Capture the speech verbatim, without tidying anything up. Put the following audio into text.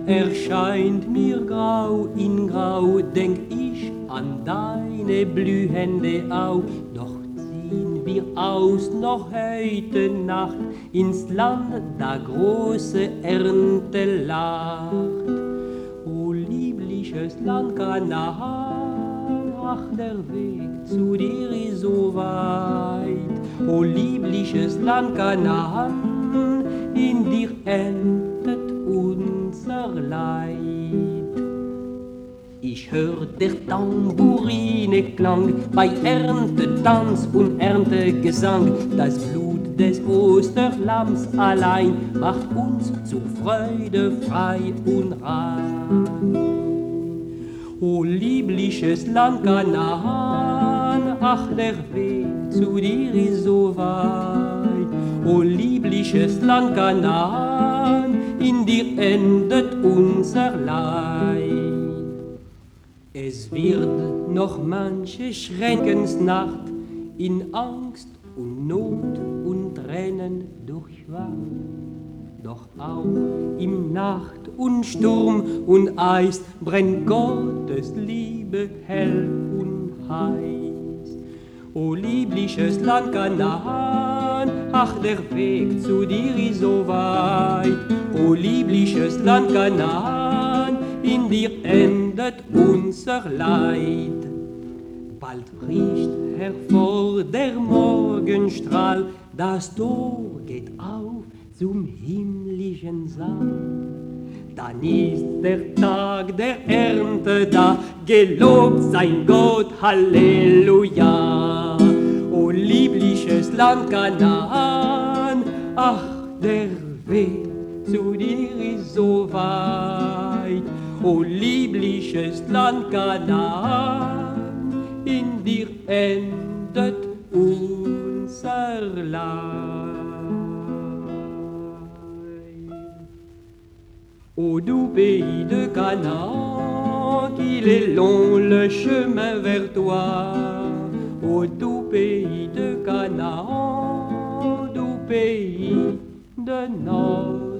erscheint mir grau in grau, denk ich an deine blühende Au. Doch ziehen wir aus noch heute Nacht ins Land, da große Ernte lacht. O liebliches Land Kanaan, ach, der Weg zu dir ist so weit. O liebliches Land Kanaan, in dir endet unser Leid. Ich hör der Tambourine Klang, bei Erntetanz und Erntegesang. Das Blut des Osterlamms allein macht uns zur Freude frei und rein. O liebliches Land Kanaan, ach, der Weg zu dir ist so weit. O liebliches Land Kanaan, in dir endet unser Leid. Es wird noch manche Schreckensnacht in Angst und Not und Tränen durchwacht. Doch auch im Nacht und Sturm und Eis brennt Gottes Liebe hell und heiß. O liebliches Land Kanaan, ach, der Weg zu dir ist so weit. O liebliches Land Kanaan, in dir endet unser Leid. Bald bricht hervor der Morgenstrahl, das Tor geht auf zum himmlischen Saal. Dann ist der Tag der Ernte da, gelobt sei Gott, Halleluja. O liebliches Land Kanaan, ach, der Weg zu dir ist so weit. O liebliches Land Kanaan, in dir endet unser Leid. Ô doux pays de Canaan, qu'il est long le chemin vers toi. Ô doux pays de Canaan, doux pays de notre